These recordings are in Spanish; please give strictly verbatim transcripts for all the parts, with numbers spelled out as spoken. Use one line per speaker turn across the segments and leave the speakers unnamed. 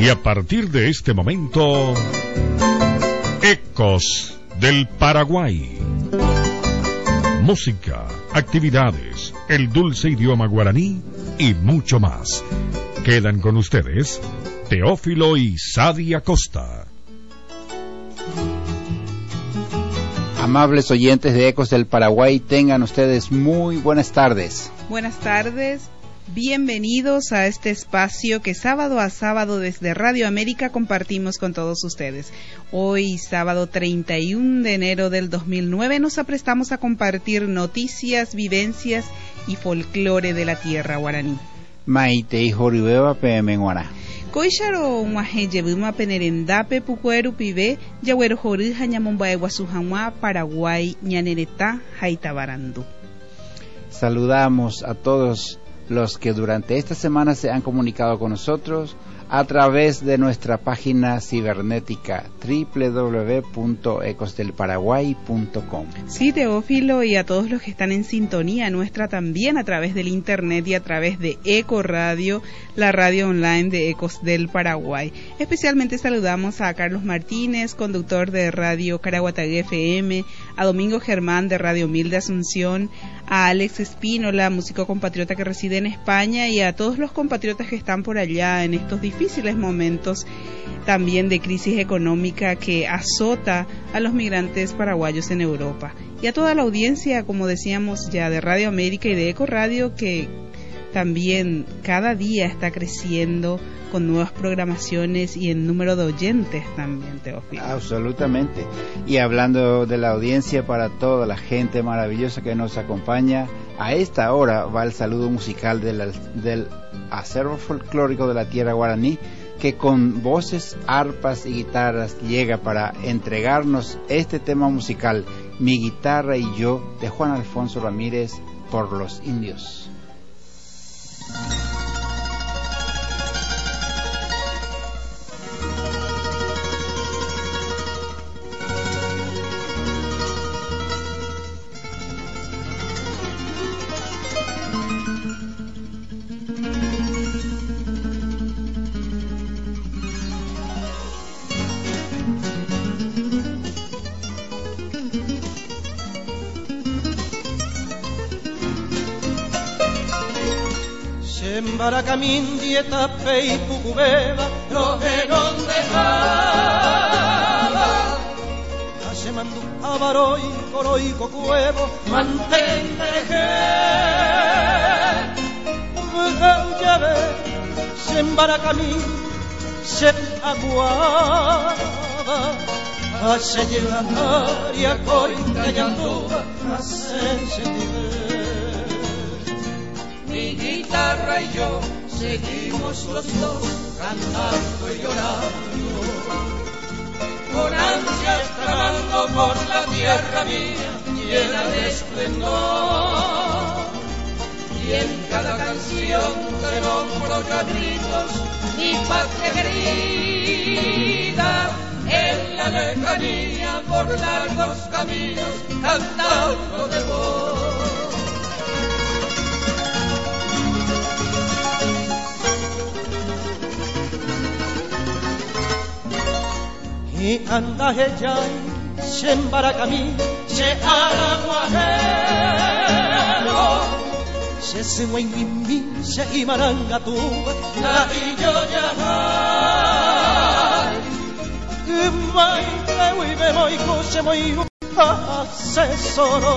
Y a partir de este momento, Ecos del Paraguay. Música, actividades, el dulce idioma guaraní y mucho más. Quedan con ustedes Teófilo y Sadia Costa.
Amables oyentes de Ecos del Paraguay, tengan ustedes muy buenas tardes.
Buenas tardes, bienvenidos a este espacio que sábado a sábado desde Radio América compartimos con todos ustedes. Hoy, sábado treinta y uno de enero del dos mil nueve, nos aprestamos a compartir noticias, vivencias y folclore de la tierra guaraní.
Maite y Joribeba P M Guará.
Koisharo Muaje Yebuma Penerendape Pucueru Pibe Yaguero Jorija Ñamombae Guasujanua Paraguay Ñanereta Jaitabarandú.
Saludamos a todos los que durante esta semana se han comunicado con nosotros a través de nuestra página cibernética doble u doble u doble u punto ecos del paraguay punto com.
Sí, Teófilo, y a todos los que están en sintonía nuestra también a través del internet y a través de Eco Radio, la radio online de Ecos del Paraguay. Especialmente saludamos a Carlos Martínez, conductor de Radio Caraguatagüe F M, a Domingo Germán de Radio Mil de Asunción, a Alex Espínola, músico compatriota que reside en España, y a todos los compatriotas que están por allá en estos difíciles momentos también de crisis económica que azota a los migrantes paraguayos en Europa. Y a toda la audiencia, como decíamos ya, de Radio América y de Eco Radio, que también cada día está creciendo con nuevas programaciones y en número de oyentes también, Teófilo.
Absolutamente. Y hablando de la audiencia, para toda la gente maravillosa que nos acompaña, a esta hora va el saludo musical del, del acervo folclórico de la tierra guaraní, que con voces, arpas y guitarras llega para entregarnos este tema musical, Mi guitarra y yo, de Juan Alfonso Ramírez, por los indios.
Baracamin dieta pei pucubeba lo que no dejaba hace mandu abaroi coroi cocuevo mantente ya ve se embaracamin se aguaba hace llevar y a coita y anduva hace sentir. Mi guitarra y yo seguimos los dos cantando y llorando, con ansias tramando por la tierra mía llena de esplendor. Y en cada canción te nombro ya gritos mi patria querida, en la lejanía por largos caminos cantando de vos. Y anda ella, se embaracamí, se araguajero, se se muimimi, se imaranga tu, la y yo ya que mai que hoy me voy cose muy asesoro,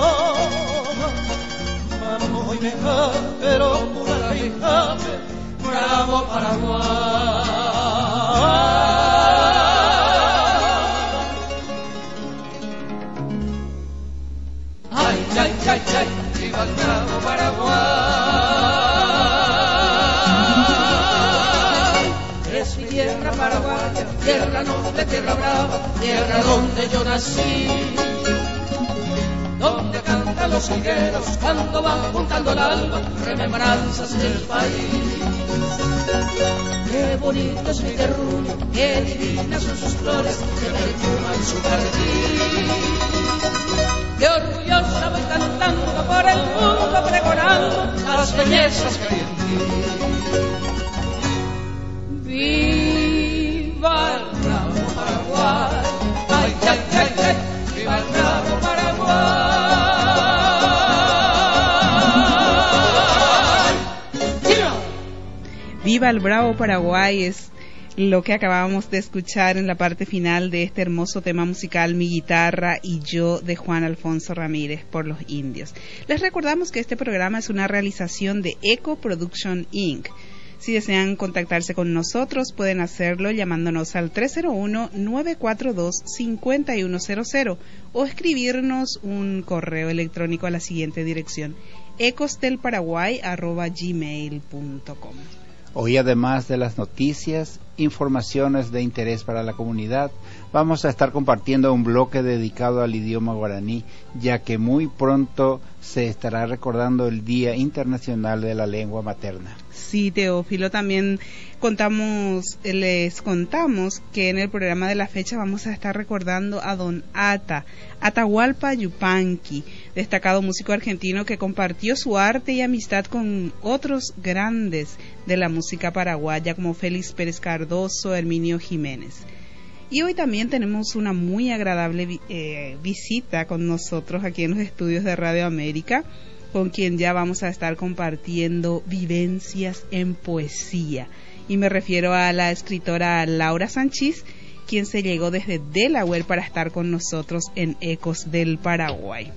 vamos hoy me pero pura la hija, bravo Paraguay. Chay, chay, chay, viva el bravo Paraguay. Es mi tierra paraguaya, tierra noble, tierra brava, tierra donde yo nací, donde cantan los higueros cuando van juntando el alba, remembranzas del país. Qué bonito es mi terruño, qué divinas son sus flores, que perfuman su jardín. Qué orgullosa voy cantando por el mundo, pregonando las bellezas que hay en ti.
Viva el Bravo Paraguay es lo que acabamos de escuchar en la parte final de este hermoso tema musical, Mi Guitarra y Yo, de Juan Alfonso Ramírez, por Los Indios. Les recordamos que este programa es una realización de Eco Production incorporated. Si desean contactarse con nosotros, pueden hacerlo llamándonos al tres cero uno, nueve cuatro dos, cinco uno cero cero o escribirnos un correo electrónico a la siguiente dirección: ecosdelparaguay arroba gmail punto com.
Hoy, además de las noticias, informaciones de interés para la comunidad, vamos a estar compartiendo un bloque dedicado al idioma guaraní, ya que muy pronto se estará recordando el Día Internacional de la Lengua Materna.
Sí, Teófilo, también contamos, les contamos que en el programa de la fecha vamos a estar recordando a don Ata, Atahualpa Yupanqui, destacado músico argentino que compartió su arte y amistad con otros grandes de la música paraguaya como Félix Pérez Cardoso, Herminio Jiménez. Y hoy también tenemos una muy agradable eh, visita con nosotros aquí en los estudios de Radio América, con quien ya vamos a estar compartiendo vivencias en poesía. Y me refiero a la escritora Laura Sanchís, quien se llegó desde Delaware para estar con nosotros en Ecos del Paraguay.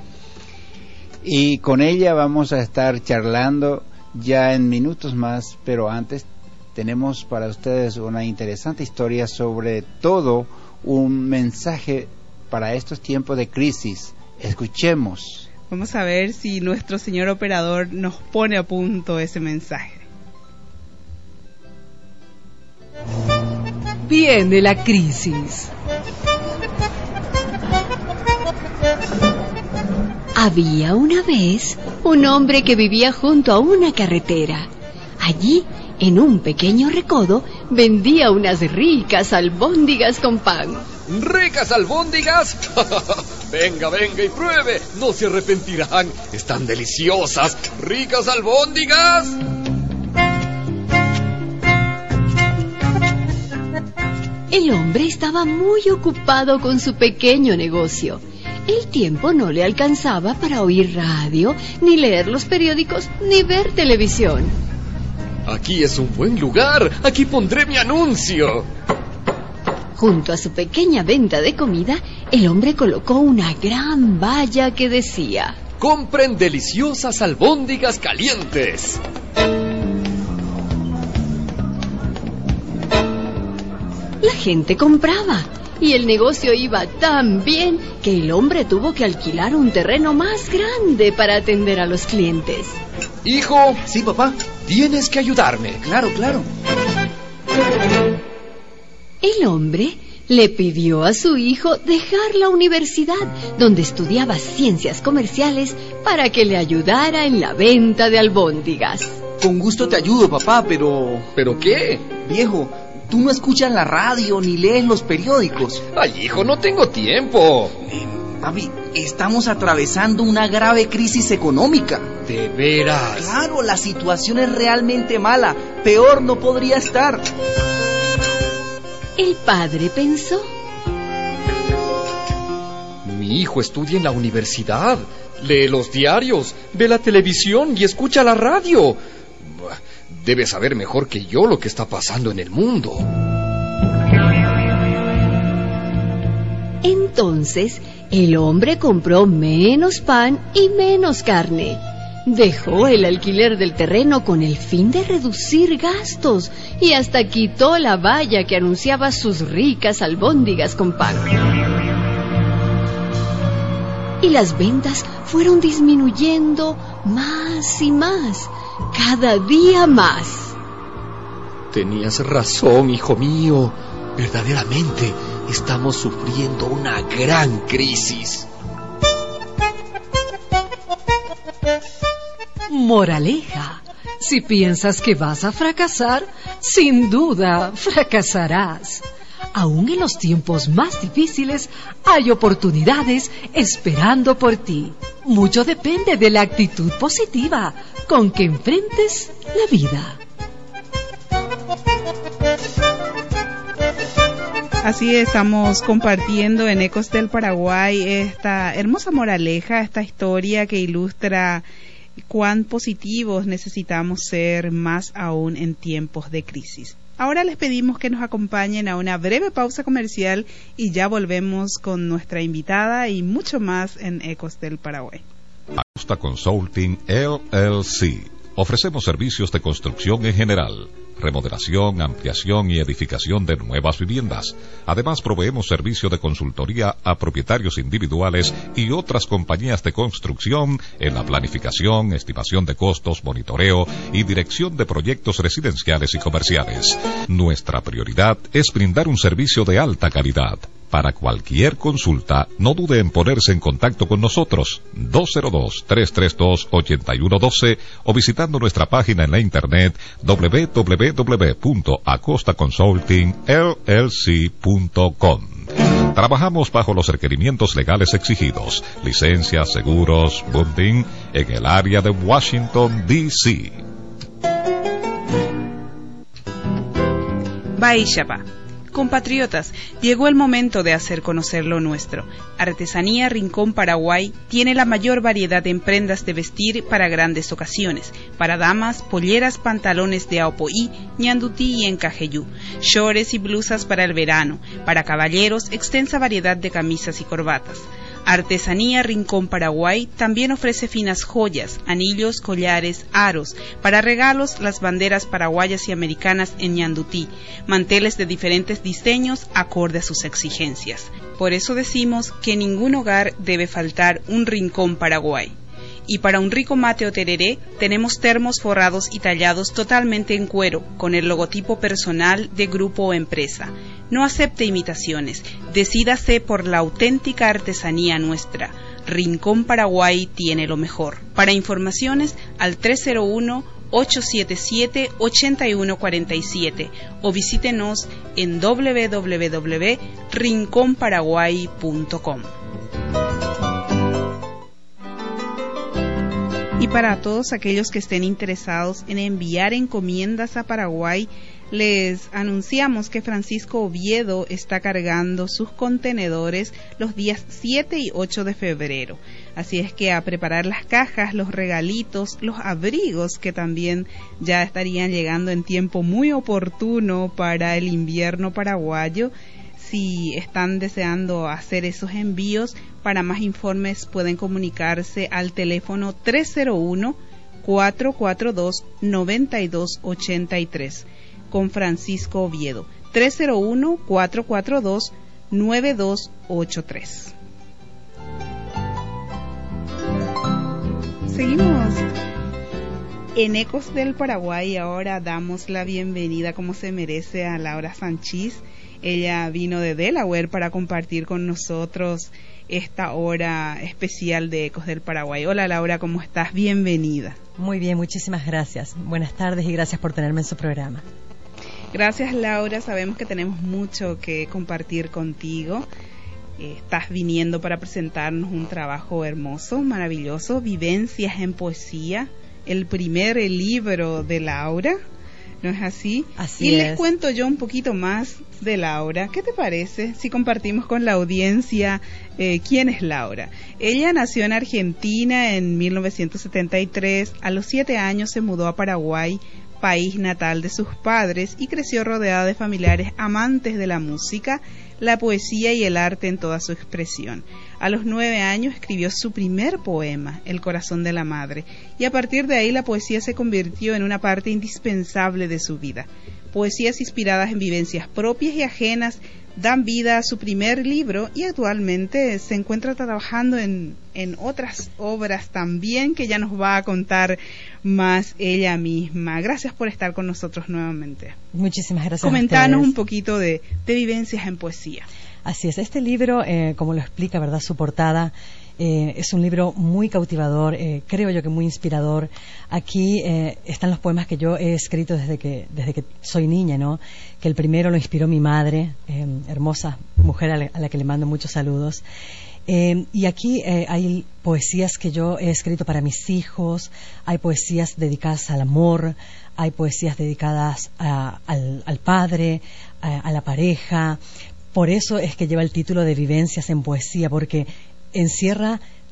Y con ella vamos a estar charlando ya en minutos más, pero antes tenemos para ustedes una interesante historia, sobre todo un mensaje para estos tiempos de crisis. Escuchemos.
Vamos a ver si nuestro señor operador nos pone a punto ese mensaje.
Viene la crisis.
Había una vez un hombre que vivía junto a una carretera. Allí, en un pequeño recodo, vendía unas ricas albóndigas con pan.
¿Ricas albóndigas? Venga, venga y pruebe, no se arrepentirán. Están deliciosas. ¿Ricas albóndigas?
El hombre estaba muy ocupado con su pequeño negocio. El tiempo no le alcanzaba para oír radio, ni leer los periódicos, ni ver televisión.
Aquí es un buen lugar. Aquí pondré mi anuncio.
Junto a su pequeña venta de comida, el hombre colocó una gran valla que decía:
compren deliciosas albóndigas calientes.
La gente compraba y el negocio iba tan bien que el hombre tuvo que alquilar un terreno más grande para atender a los clientes.
Hijo.
Sí, papá.
Tienes que ayudarme.
Claro, claro.
El hombre le pidió a su hijo dejar la universidad, donde estudiaba ciencias comerciales, para que le ayudara en la venta de albóndigas.
Con gusto te ayudo, papá, pero...
¿Pero qué?
Viejo, tú no escuchas la radio ni lees los periódicos.
Ay, hijo, no tengo tiempo.
Eh, papi, estamos atravesando una grave crisis económica.
¿De veras?
Claro, la situación es realmente mala. Peor no podría estar.
El padre pensó:
mi hijo estudia en la universidad, lee los diarios, ve la televisión y escucha la radio. Debe saber mejor que yo lo que está pasando en el mundo.
Entonces, el hombre compró menos pan y menos carne. Dejó el alquiler del terreno con el fin de reducir gastos y hasta quitó la valla que anunciaba sus ricas albóndigas con pan. Y las ventas fueron disminuyendo más y más, cada día más.
Tenías razón, hijo mío. Verdaderamente estamos sufriendo una gran crisis.
Moraleja: si piensas que vas a fracasar, sin duda fracasarás. Aún en los tiempos más difíciles hay oportunidades esperando por ti. Mucho depende de la actitud positiva con que enfrentes la vida.
Así estamos compartiendo en Ecos del Paraguay esta hermosa moraleja, esta historia que ilustra cuán positivos necesitamos ser más aún en tiempos de crisis. Ahora les pedimos que nos acompañen a una breve pausa comercial y ya volvemos con nuestra invitada y mucho más en Ecos del Paraguay.
Acosta Consulting L L C. Ofrecemos servicios de construcción en general, remodelación, ampliación y edificación de nuevas viviendas. Además, proveemos servicio de consultoría a propietarios individuales y otras compañías de construcción en la planificación, estimación de costos, monitoreo y dirección de proyectos residenciales y comerciales. Nuestra prioridad es brindar un servicio de alta calidad. Para cualquier consulta, no dude en ponerse en contacto con nosotros, dos cero dos, tres tres dos, ocho uno uno dos o visitando nuestra página en la internet doble u doble u doble u punto acosta consulting l l c punto com. Trabajamos bajo los requerimientos legales exigidos, licencias, seguros, bonding, en el área de Washington, D C
Baixapa. Compatriotas, llegó el momento de hacer conocer lo nuestro. Artesanía Rincón Paraguay tiene la mayor variedad en prendas de vestir para grandes ocasiones. Para damas, polleras, pantalones de aopoí, ñandutí y encajeyú, shorts y blusas para el verano. Para caballeros, extensa variedad de camisas y corbatas. Artesanía Rincón Paraguay también ofrece finas joyas, anillos, collares, aros, para regalos las banderas paraguayas y americanas en ñandutí, manteles de diferentes diseños acorde a sus exigencias. Por eso decimos que en ningún hogar debe faltar un Rincón Paraguay. Y para un rico mate o tereré, tenemos termos forrados y tallados totalmente en cuero, con el logotipo personal de grupo o empresa. No acepte imitaciones, decídase por la auténtica artesanía nuestra. Rincón Paraguay tiene lo mejor. Para informaciones, al tres cero uno, ocho siete siete, ocho uno cuatro siete o visítenos en doble u doble u doble u punto rincón paraguay punto com. Y para todos aquellos que estén interesados en enviar encomiendas a Paraguay, les anunciamos que Francisco Oviedo está cargando sus contenedores los días siete y ocho de febrero. Así es que a preparar las cajas, los regalitos, los abrigos que también ya estarían llegando en tiempo muy oportuno para el invierno paraguayo. Si están deseando hacer esos envíos, para más informes pueden comunicarse al teléfono tres cero uno, cuatro cuatro dos, nueve dos ocho tres con Francisco Oviedo. tres cero uno, cuatro cuatro dos, nueve dos ocho tres. Seguimos en Ecos del Paraguay y ahora damos la bienvenida como se merece a Laura Sanchís. Ella vino de Delaware para compartir con nosotros esta hora especial de Ecos del Paraguay. Hola Laura, ¿cómo estás? Bienvenida.
Muy bien, muchísimas gracias. Buenas tardes y gracias por tenerme en su programa.
Gracias Laura, sabemos que tenemos mucho que compartir contigo. Eh, estás viniendo para presentarnos un trabajo hermoso, maravilloso, Vivencias en Poesía, el primer libro de Laura. ¿No es así?
Así
y
es.
Les cuento yo un poquito más de Laura. ¿Qué te parece si compartimos con la audiencia eh, quién es Laura? Ella nació en Argentina en mil novecientos setenta y tres. A los siete años se mudó a Paraguay, país natal de sus padres, y creció rodeada de familiares amantes de la música, la poesía y el arte en toda su expresión. A los nueve años escribió su primer poema, El corazón de la madre, y a partir de ahí la poesía se convirtió en una parte indispensable de su vida. Poesías inspiradas en vivencias propias y ajenas dan vida a su primer libro y actualmente se encuentra trabajando en, en otras obras también que ya nos va a contar más ella misma. Gracias por estar con nosotros nuevamente.
Muchísimas gracias.
Comentanos un poquito de, de Vivencias en Poesía.
Así es, este libro, eh, como lo explica, ¿verdad?, su portada, eh, es un libro muy cautivador, eh, creo yo que muy inspirador. Aquí eh, están los poemas que yo he escrito desde que desde que soy niña, ¿no? Que el primero lo inspiró mi madre, eh, hermosa mujer a la, a la que le mando muchos saludos. Eh, y aquí eh, hay poesías que yo he escrito para mis hijos, hay poesías dedicadas al amor, hay poesías dedicadas a, al, al padre, a, a la pareja. Por eso es que lleva el título de Vivencias en Poesía, porque encierra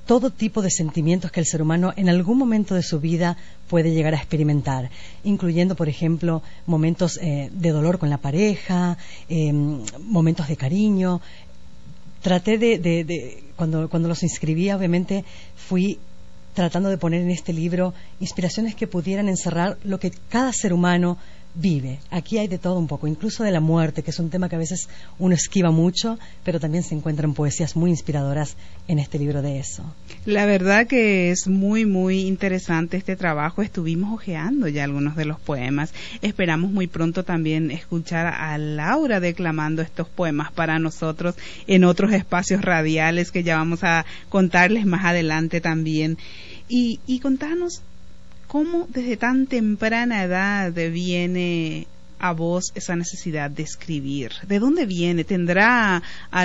todo tipo de sentimientos que el ser humano en algún momento de su vida puede llegar a experimentar, incluyendo, por ejemplo, momentos eh, de dolor con la pareja, eh, momentos de cariño. Traté de, de, de cuando, cuando los inscribía, obviamente, fui tratando de poner en este libro inspiraciones que pudieran encerrar lo que cada ser humano vive. Aquí hay de todo un poco, incluso de la muerte, que es un tema que a veces uno esquiva mucho, pero también se encuentran poesías muy inspiradoras en este libro de eso.
La verdad que es muy, muy interesante este trabajo. Estuvimos hojeando ya algunos de los poemas. Esperamos muy pronto también escuchar a Laura declamando estos poemas para nosotros en otros espacios radiales que ya vamos a contarles más adelante también. Y, y contanos, ¿cómo desde tan temprana edad viene a vos esa necesidad de escribir? ¿De dónde viene? ¿Tendrá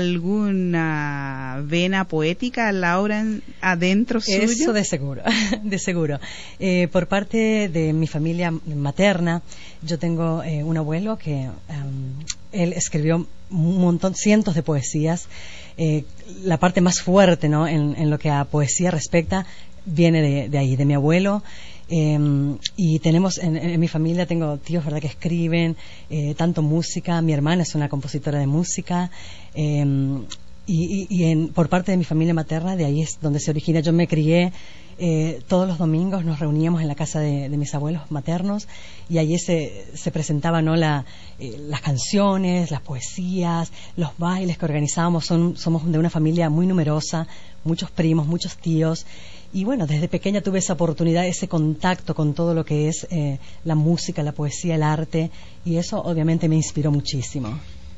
alguna vena poética, Laura, adentro suyo?
Eso de seguro, de seguro. Eh, por parte de mi familia materna, yo tengo eh, un abuelo que um, él escribió un montón, cientos de poesías. Eh, la parte más fuerte, ¿no?, en, en lo que a poesía respecta viene de, de ahí, de mi abuelo. Eh, y tenemos en, en mi familia, tengo tíos, verdad, que escriben eh, tanto música. Mi hermana es una compositora de música, eh, y, y, y en, por parte de mi familia materna, de ahí es donde se origina. Yo me crié, eh, todos los domingos nos reuníamos en la casa de, de mis abuelos maternos, y allí se, se presentaban, ¿no?, la, eh, las canciones, las poesías, los bailes que organizábamos. Son, somos de una familia muy numerosa, muchos primos, muchos tíos. Y bueno, desde pequeña tuve esa oportunidad, ese contacto con todo lo que es eh, la música, la poesía, el arte, y eso obviamente me inspiró muchísimo.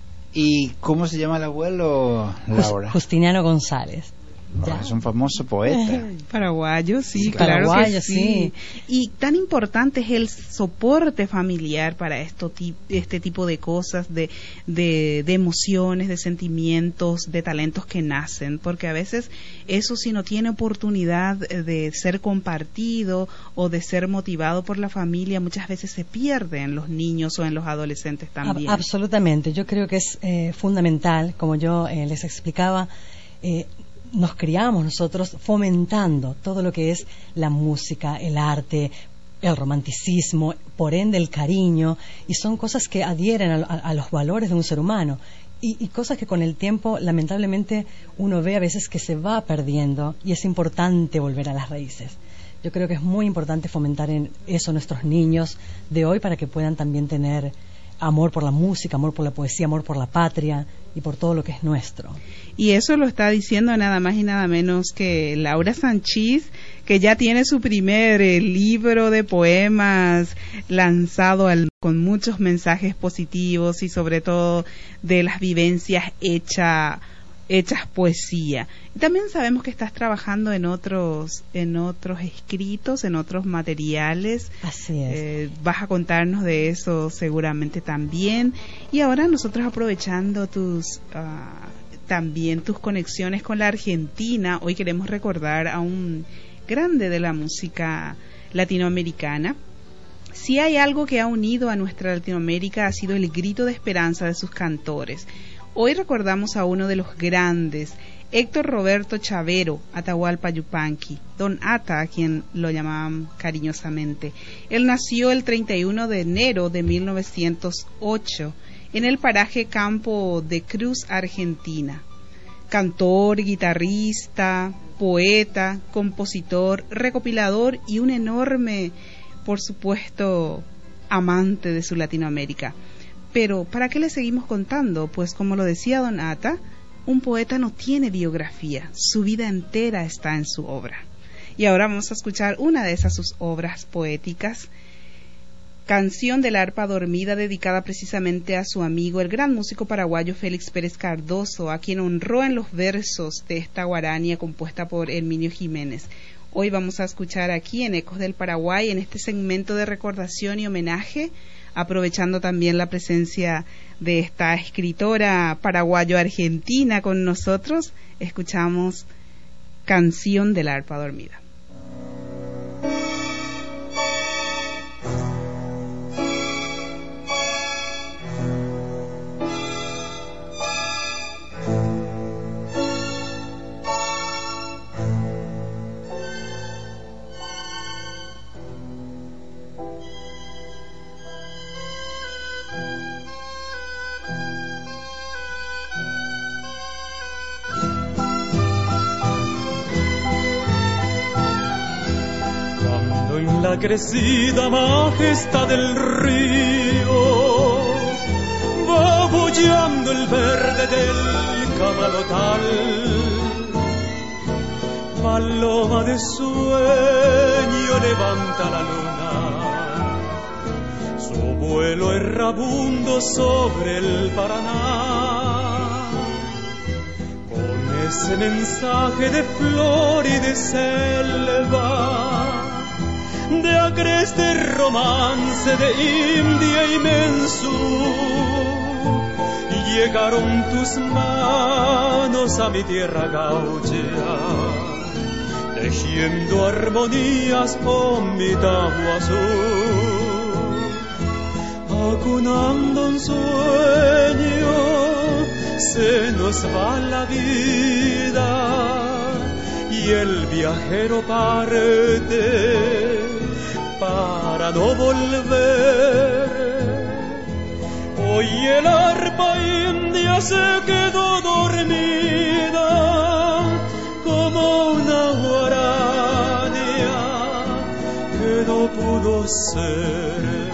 ¿Y cómo se llama el abuelo, Laura?
Justiniano González.
Oh, es un famoso poeta.
Paraguayo, sí,
Sí,
claro
paraguayo,
que sí.
sí.
Y tan importante es el soporte familiar para esto, este tipo de cosas, de, de, de emociones, de sentimientos, de talentos que nacen, porque a veces eso, si no tiene oportunidad de ser compartido o de ser motivado por la familia, muchas veces se pierde en los niños o en los adolescentes también.
A- absolutamente, yo creo que es eh, fundamental, como yo eh, les explicaba, eh, nos criamos nosotros fomentando todo lo que es la música, el arte, el romanticismo, por ende el cariño, y son cosas que adhieren a, a, a los valores de un ser humano, y, y cosas que con el tiempo lamentablemente uno ve a veces que se va perdiendo, y es importante volver a las raíces. Yo creo que es muy importante fomentar en eso a nuestros niños de hoy, para que puedan también tener amor por la música, amor por la poesía, amor por la patria y por todo lo que es nuestro.
Y eso lo está diciendo nada más y nada menos que Laura Sanchís, que ya tiene su primer eh, libro de poemas lanzado al, con muchos mensajes positivos y sobre todo de las vivencias hecha, hechas poesía. Y también sabemos que estás trabajando en otros, en otros escritos, en otros materiales.
Así es.
Eh, vas a contarnos de eso seguramente también. Y ahora nosotros, aprovechando tus uh, también tus conexiones con la Argentina, hoy queremos recordar a un grande de la música latinoamericana. Si hay algo que ha unido a nuestra Latinoamérica, ha sido el grito de esperanza de sus cantores. Hoy recordamos a uno de los grandes, Héctor Roberto Chavero, Atahualpa Yupanqui, Don Ata, a quien lo llamaban cariñosamente. Él nació el treinta y uno de enero de mil novecientos ocho en el paraje Campo de Cruz, Argentina. Cantor, guitarrista, poeta, compositor, recopilador y un enorme, por supuesto, amante de su Latinoamérica. Pero, ¿para qué le seguimos contando? Pues, como lo decía Don Ata, un poeta no tiene biografía, su vida entera está en su obra. Y ahora vamos a escuchar una de esas sus obras poéticas, Canción del arpa dormida, dedicada precisamente a su amigo, el gran músico paraguayo Félix Pérez Cardoso, a quien honró en los versos de esta guarania compuesta por Herminio Jiménez. Hoy vamos a escuchar aquí en Ecos del Paraguay, en este segmento de recordación y homenaje, aprovechando también la presencia de esta escritora paraguayo-argentina con nosotros, escuchamos Canción del arpa dormida.
encrecida majestad del río, va bollando el verde del camalotal. Paloma de sueño levanta la luna, su vuelo errabundo sobre el Paraná, con ese mensaje de flor y de selva, de agreste romance de India y Mensú. Llegaron tus manos a mi tierra gaucha, tejiendo armonías con mi tajo azul, acunando un sueño, se nos va la vida y el viajero parte para no volver. Hoy el arpa india se quedó dormida como una guarania que no pudo ser.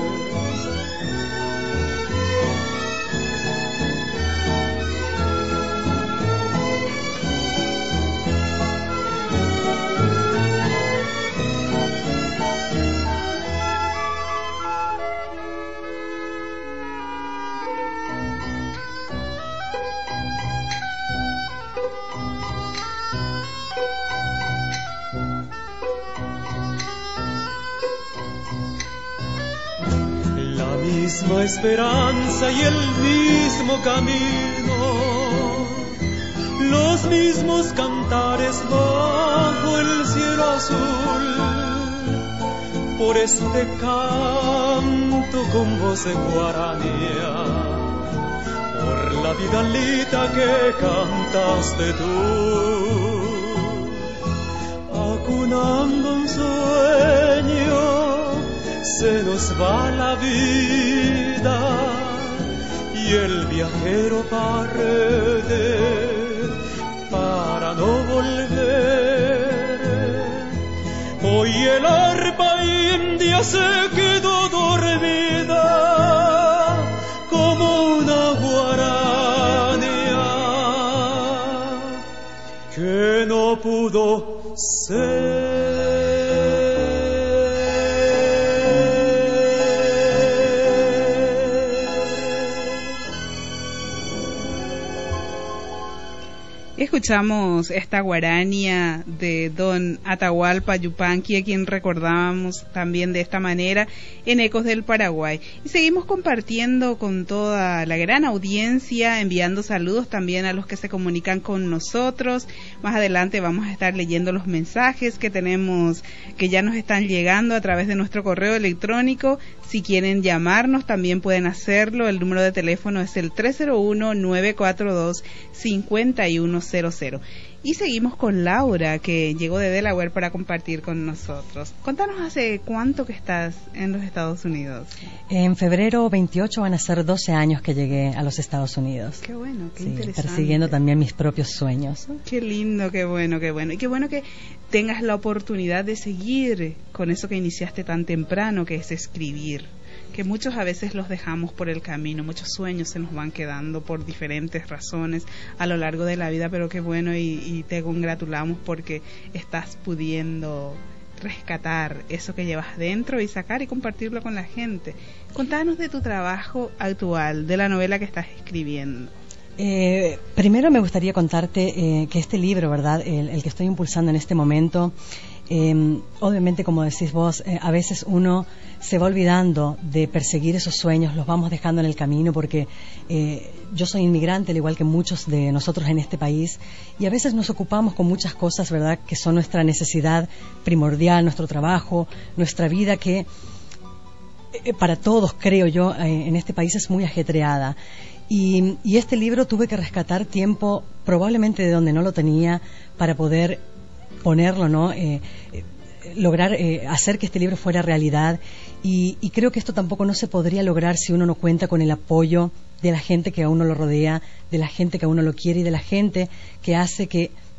Misma esperanza y el mismo camino, los mismos cantares bajo el cielo azul. Por eso te canto con voz de guaranía, por la vidalita que cantaste tú, acunando un sueño. Se nos va la vida y el viajero parte para no volver. Hoy el arpa india se quedó dormida como una guarania que no pudo ser.
Escuchamos esta guarania de don Atahualpa Yupanqui, a quien recordábamos también de esta manera en Ecos del Paraguay. Y seguimos compartiendo con toda la gran audiencia, enviando saludos también a los que se comunican con nosotros. Más adelante vamos a estar leyendo los mensajes que tenemos, que ya nos están llegando a través de nuestro correo electrónico. Si quieren llamarnos también pueden hacerlo. El número de teléfono es el tres cero uno, nueve cuatro dos, cinco uno cero cero. Y seguimos con Laura, que llegó de Delaware para compartir con nosotros. Contanos, ¿hace cuánto que estás en los Estados Unidos?
En febrero veintiocho van a ser doce años que llegué a los Estados Unidos.
Qué bueno, qué
sí,
interesante.
Persiguiendo también mis propios sueños.
Qué lindo, qué bueno, qué bueno. Y qué bueno que tengas la oportunidad de seguir con eso que iniciaste tan temprano, que es escribir. Que muchos a veces los dejamos por el camino, muchos sueños se nos van quedando por diferentes razones a lo largo de la vida, pero qué bueno y, y te congratulamos porque estás pudiendo rescatar eso que llevas dentro y sacar y compartirlo con la gente. Contanos de tu trabajo actual, de la novela que estás escribiendo.
Eh, primero me gustaría contarte eh, que este libro, ¿verdad?, el, el que estoy impulsando en este momento, eh, obviamente, como decís vos, eh, a veces uno se va olvidando de perseguir esos sueños, los vamos dejando en el camino porque eh, yo soy inmigrante, al igual que muchos de nosotros en este país, y a veces nos ocupamos con muchas cosas, ¿verdad?, que son nuestra necesidad primordial, nuestro trabajo, nuestra vida, que eh, para todos, creo yo, eh, en este país es muy ajetreada. Y, y este libro tuve que rescatar tiempo, probablemente de donde no lo tenía, para poder ponerlo, ¿no? Eh, eh, lograr eh, hacer que este libro fuera realidad. Y, y creo que esto tampoco no se podría lograr si uno no cuenta con el apoyo de la gente que a uno lo rodea, de la gente que a uno lo quiere y de la gente que hace que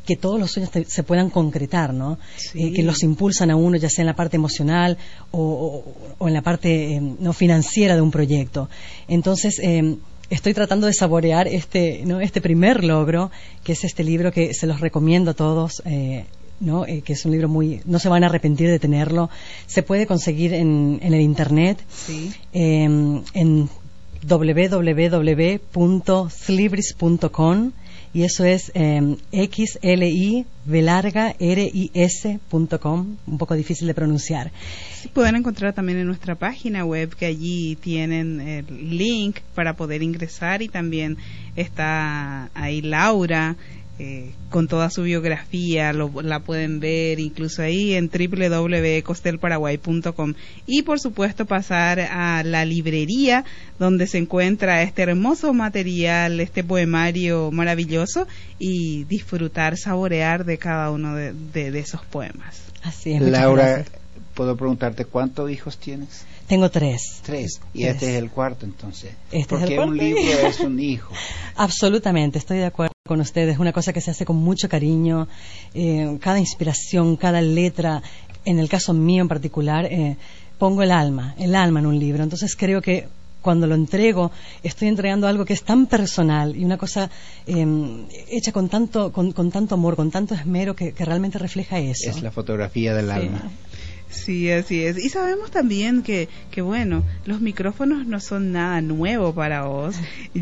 que todos los sueños te, se puedan concretar, ¿no?
Sí.
Eh, que los impulsan a uno, ya sea en la parte emocional o, o, o en la parte eh, no financiera de un proyecto. Entonces, eh, estoy tratando de saborear este, ¿no? este primer logro, que es este libro que se los recomiendo a todos. Eh, ¿no? Eh, que es un libro muy... no se van a arrepentir de tenerlo. Se puede conseguir en, en el internet,
Sí.
eh, en doble u doble u doble u punto xlibris punto com, y eso es eh, X L I V larga R I S punto com, un poco difícil de pronunciar.
Sí, pueden encontrar también en nuestra página web, que allí tienen el link para poder ingresar, y también está ahí Laura eh, con toda su biografía, lo, la pueden ver incluso ahí en doble u doble u doble u punto ecos del paraguay punto com, y por supuesto pasar a la librería donde se encuentra este hermoso material, este poemario maravilloso, y disfrutar, saborear de cada uno de, de, de esos poemas.
Así es.
Laura, ¿puedo preguntarte cuántos hijos tienes?
Tengo tres.
Tres. Y
Tres.
este es el cuarto, entonces.
Este
Porque
es el cuarto.
un libro es un hijo.
Absolutamente, estoy de acuerdo con ustedes. Una cosa que se hace con mucho cariño. Eh, cada inspiración, cada letra, en el caso mío en particular, eh, pongo el alma, el alma en un libro. Entonces creo que cuando lo entrego, estoy entregando algo que es tan personal y una cosa eh, hecha con tanto, con, con tanto amor, con tanto esmero, que, que realmente refleja eso.
Es la fotografía del
Sí.
alma.
Sí, así es. Y sabemos también que, que bueno, los micrófonos no son nada nuevo para vos.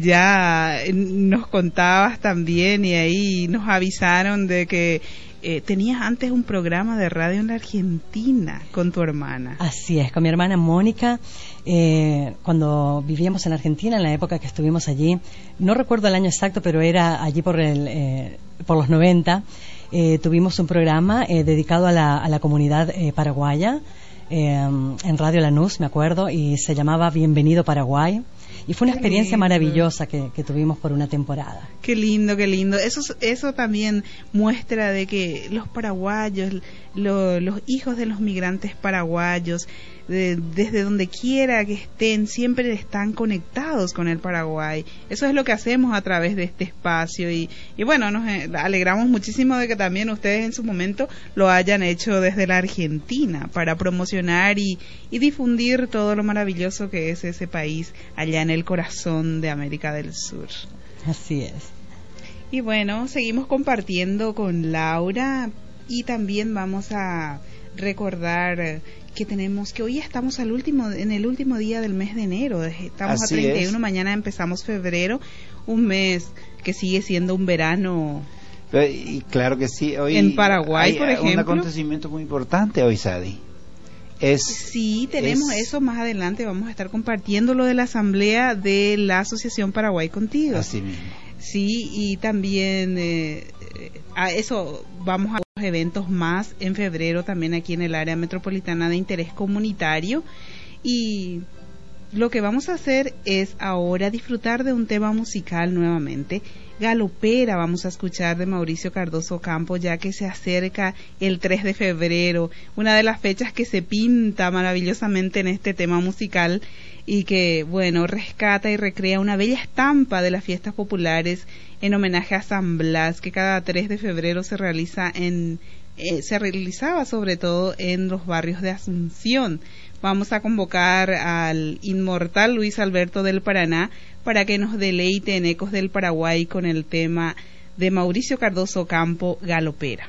Ya nos contabas también, y ahí nos avisaron de que eh, tenías antes un programa de radio en la Argentina con tu hermana.
Así es, con mi hermana Mónica. Eh, cuando vivíamos en Argentina, en la época que estuvimos allí, no recuerdo el año exacto, pero era allí por, el, eh, por los noventa. Eh, tuvimos un programa eh, dedicado a la, a la comunidad eh, paraguaya eh, en Radio Lanús, me acuerdo, y se llamaba Bienvenido Paraguay, y fue una
Qué
experiencia
lindo.
maravillosa que, que tuvimos por una temporada.
Qué lindo, qué lindo. Eso, eso también muestra de que los paraguayos, lo, los hijos de los migrantes paraguayos, de, desde donde quiera que estén, siempre están conectados con el Paraguay. Eso es lo que hacemos a través de este espacio, y, y bueno, nos eh, alegramos muchísimo de que también ustedes en su momento lo hayan hecho desde la Argentina, para promocionar y, y difundir todo lo maravilloso que es ese país allá en el corazón de América del Sur.
Así es.
Y bueno, seguimos compartiendo con Laura, y también vamos a recordar que tenemos que hoy estamos al último en el último día del mes de enero. Estamos
Así
a treinta y uno,
es.
mañana empezamos febrero, un mes que sigue siendo un verano.
Pero, y claro que sí. Hoy
En Paraguay,
hay
por
un
ejemplo.
acontecimiento muy importante hoy, Sadi. Es,
Sí, tenemos
es-
eso más adelante. Vamos a estar compartiendo lo de la asamblea de la Asociación Paraguay Contigo.
así mismo.
Sí, y también eh, eh, a eso vamos a los eventos más en febrero también aquí en el área metropolitana de interés comunitario, y lo que vamos a hacer es ahora disfrutar de un tema musical nuevamente. Galopera vamos a escuchar de Mauricio Cardoso Campo, ya que se acerca el tres de febrero, una de las fechas que se pinta maravillosamente en este tema musical, y que, bueno, rescata y recrea una bella estampa de las fiestas populares en homenaje a San Blas, que cada tres de febrero se realiza en eh, se realizaba sobre todo en los barrios de Asunción. Vamos a convocar al inmortal Luis Alberto del Paraná para que nos deleite en Ecos del Paraguay con el tema de Mauricio Cardoso Campo, Galopera.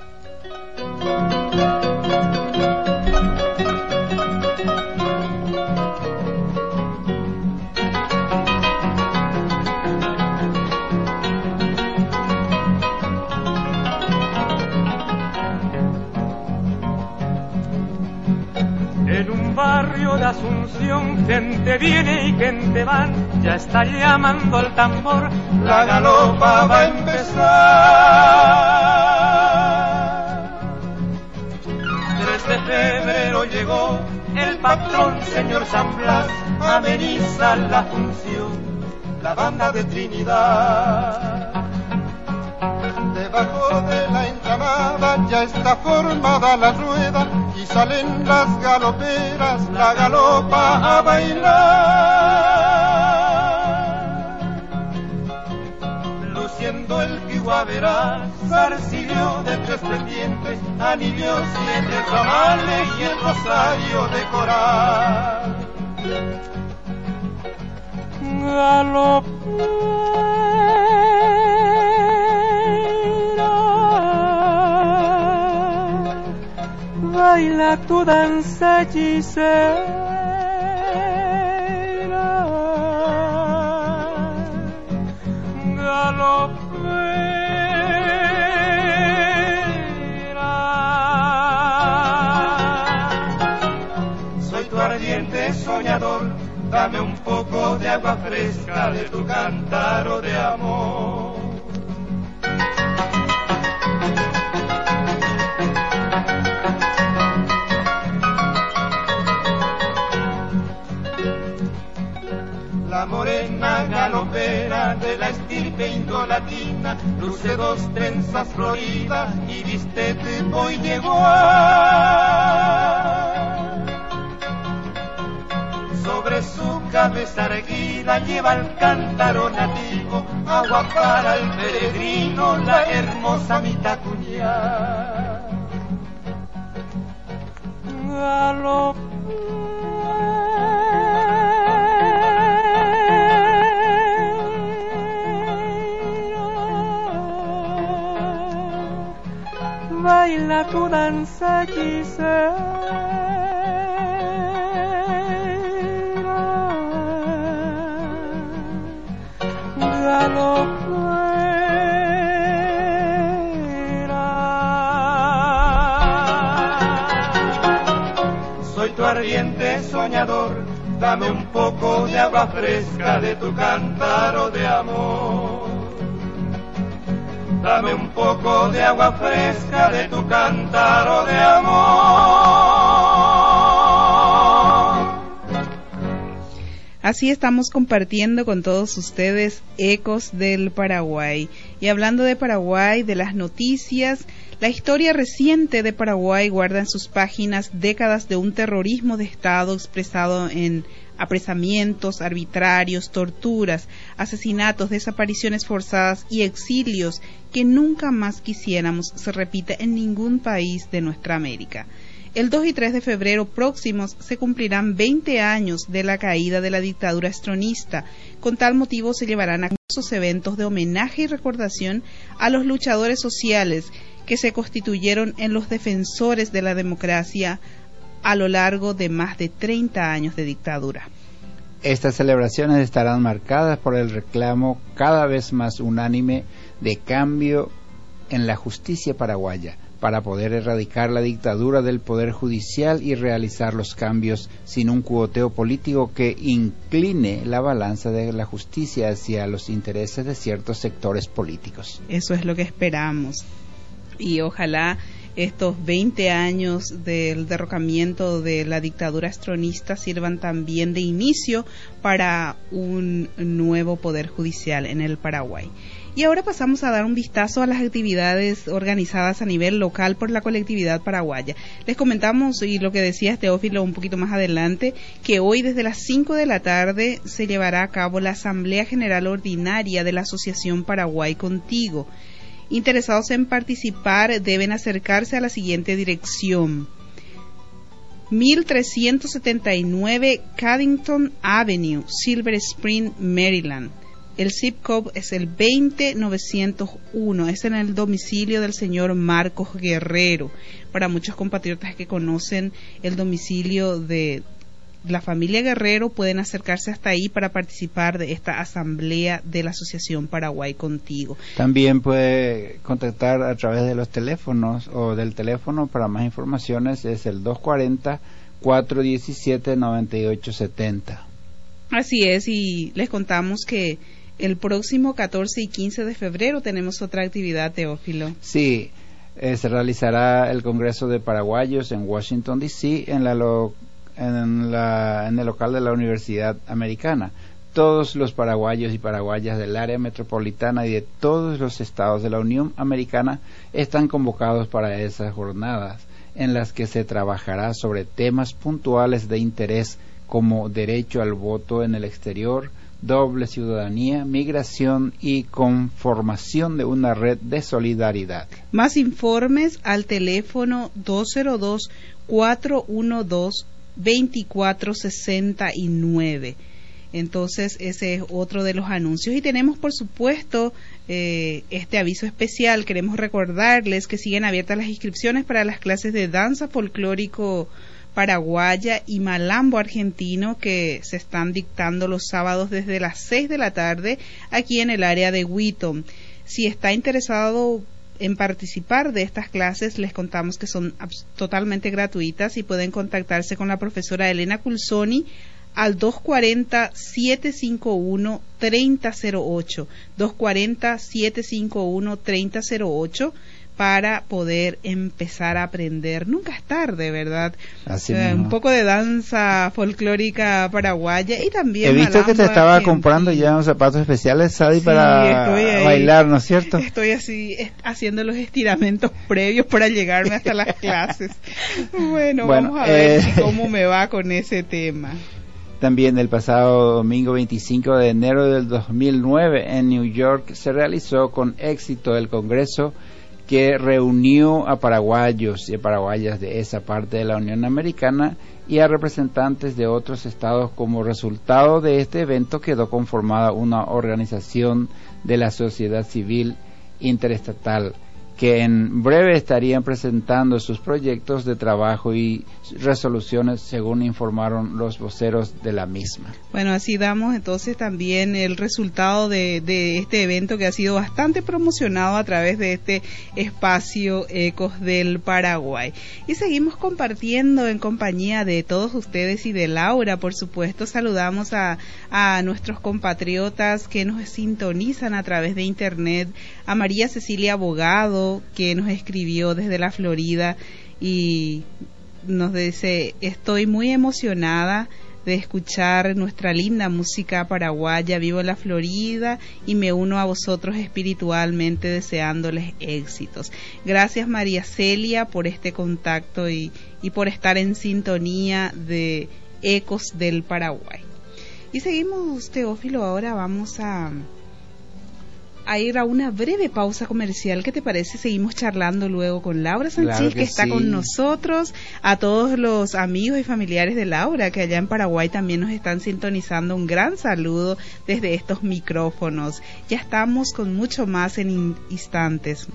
En un barrio de Asunción, gente viene y gente van, ya está llamando al tambor, la galopa va a empezar. tres de febrero llegó el patrón, señor San Blas, ameniza la función, la banda de Trinidad.
Debajo de la entramada ya está formada la rueda y salen las galoperas, la galopa a bailar.
Luciendo el guaverá, zarcillo
luces pendientes, anillos, siete ramales y el rosario de coral.
Galopera, baila tu danza hechicera.
Soy tu ardiente soñador, dame un poco de agua fresca de tu cántaro de amor. La morena galopera de la estirpe indolatina luce dos trenzas floridas y viste de boy de guar. Sobre su cabeza erguida lleva el cántaro nativo, agua para el peregrino, la hermosa mitacuñá.
Galopera, baila tu danza hechicera.
Soy tu ardiente soñador, dame un poco de agua fresca de tu cántaro de amor. Dame un poco de agua fresca de tu cántaro de amor.
Así estamos compartiendo con todos ustedes Ecos del Paraguay. Y hablando de Paraguay, de las noticias, la historia reciente de Paraguay guarda en sus páginas décadas de un terrorismo de Estado expresado en apresamientos arbitrarios, torturas, asesinatos, desapariciones forzadas y exilios que nunca más quisiéramos se repita en ningún país de nuestra América. El dos y tres de febrero próximos se cumplirán veinte años de la caída de la dictadura estronista. Con tal motivo se llevarán a cabo esos eventos de homenaje y recordación a los luchadores sociales que se constituyeron en los defensores de la democracia a lo largo de más de treinta años de dictadura.
Estas celebraciones estarán marcadas por el reclamo cada vez más unánime de cambio en la justicia paraguaya, para poder erradicar la dictadura del Poder Judicial y realizar los cambios sin un cuoteo político que incline la balanza de la justicia hacia los intereses de ciertos sectores políticos.
Eso es lo que esperamos. Y ojalá estos veinte años del derrocamiento de la dictadura estronista sirvan también de inicio para un nuevo Poder Judicial en el Paraguay. Y ahora pasamos a dar un vistazo a las actividades organizadas a nivel local por la colectividad paraguaya. Les comentamos, y lo que decía Teófilo un poquito más adelante, que hoy desde las cinco de la tarde se llevará a cabo la Asamblea General Ordinaria de la Asociación Paraguay Contigo. Interesados en participar deben acercarse a la siguiente dirección: mil trescientos setenta y nueve Caddington Avenue, Silver Spring, Maryland. El zip code es el veinte novecientos uno, es en el domicilio del señor Marcos Guerrero. Para muchos compatriotas que conocen el domicilio de la familia Guerrero, pueden acercarse hasta ahí para participar de esta asamblea de la Asociación Paraguay Contigo.
También puede contactar a través de los teléfonos o del teléfono para más informaciones, es el dos cuarenta, cuatrocientos diecisiete, noventa y ocho setenta.
Así es, y les contamos que el próximo catorce y quince de febrero tenemos otra actividad, Teófilo.
Sí, eh, se realizará el Congreso de Paraguayos en Washington, D C, en, la lo, en, la, en el local de la Universidad Americana. Todos los paraguayos y paraguayas del área metropolitana y de todos los estados de la Unión Americana están convocados para esas jornadas, en las que se trabajará sobre temas puntuales de interés como derecho al voto en el exterior, doble ciudadanía, migración y conformación de una red de solidaridad.
Más informes al teléfono dos cero dos, cuatro uno dos, dos cuatro seis nueve. Entonces ese es otro de los anuncios y tenemos por supuesto eh, este aviso especial. Queremos recordarles que siguen abiertas las inscripciones para las clases de danza folclórico paraguaya y malambo argentino que se están dictando los sábados desde las seis de la tarde aquí en el área de Wheaton. Si está interesado en participar de estas clases, les contamos que son totalmente gratuitas y pueden contactarse con la profesora Elena Culsoni al dos cuatro cero, siete cinco uno, tres cero cero ocho, dos cuatro cero, siete cinco uno, tres cero cero ocho para poder empezar a aprender. Nunca es tarde, ¿verdad?
Así
eh, un poco de danza folclórica paraguaya y también
he visto que te estaba argentino. comprando ya unos zapatos especiales, Sadi, sí, para bailar, ¿no es cierto?
Estoy así haciendo los estiramientos previos para llegarme hasta las clases. Bueno, bueno, vamos a ver eh... cómo me va con ese tema.
También el pasado domingo veinticinco de enero del dos mil nueve en New York se realizó con éxito el Congreso que reunió a paraguayos y a paraguayas de esa parte de la Unión Americana y a representantes de otros estados. Como resultado de este evento quedó conformada una organización de la sociedad civil interestatal que en breve estarían presentando sus proyectos de trabajo y resoluciones, según informaron los voceros de la misma.
Bueno, así damos entonces también el resultado de, de este evento que ha sido bastante promocionado a través de este espacio Ecos del Paraguay. Y seguimos compartiendo en compañía de todos ustedes y de Laura, por supuesto. Saludamos a, a nuestros compatriotas que nos sintonizan a través de internet, a María Cecilia Abogado, que nos escribió desde la Florida y nos dice: estoy muy emocionada de escuchar nuestra linda música paraguaya, vivo en la Florida y me uno a vosotros espiritualmente deseándoles éxitos. Gracias, María Celia, por este contacto y, y por estar en sintonía de Ecos del Paraguay. Y seguimos, Teófilo, ahora vamos a a ir a una breve pausa comercial. ¿Qué te parece? Seguimos charlando luego con Laura Sanchís, claro que, que está sí. con nosotros, a todos los amigos y familiares de Laura que allá en Paraguay también nos están sintonizando. Un gran saludo desde estos micrófonos. Ya estamos con mucho más en in- instantes.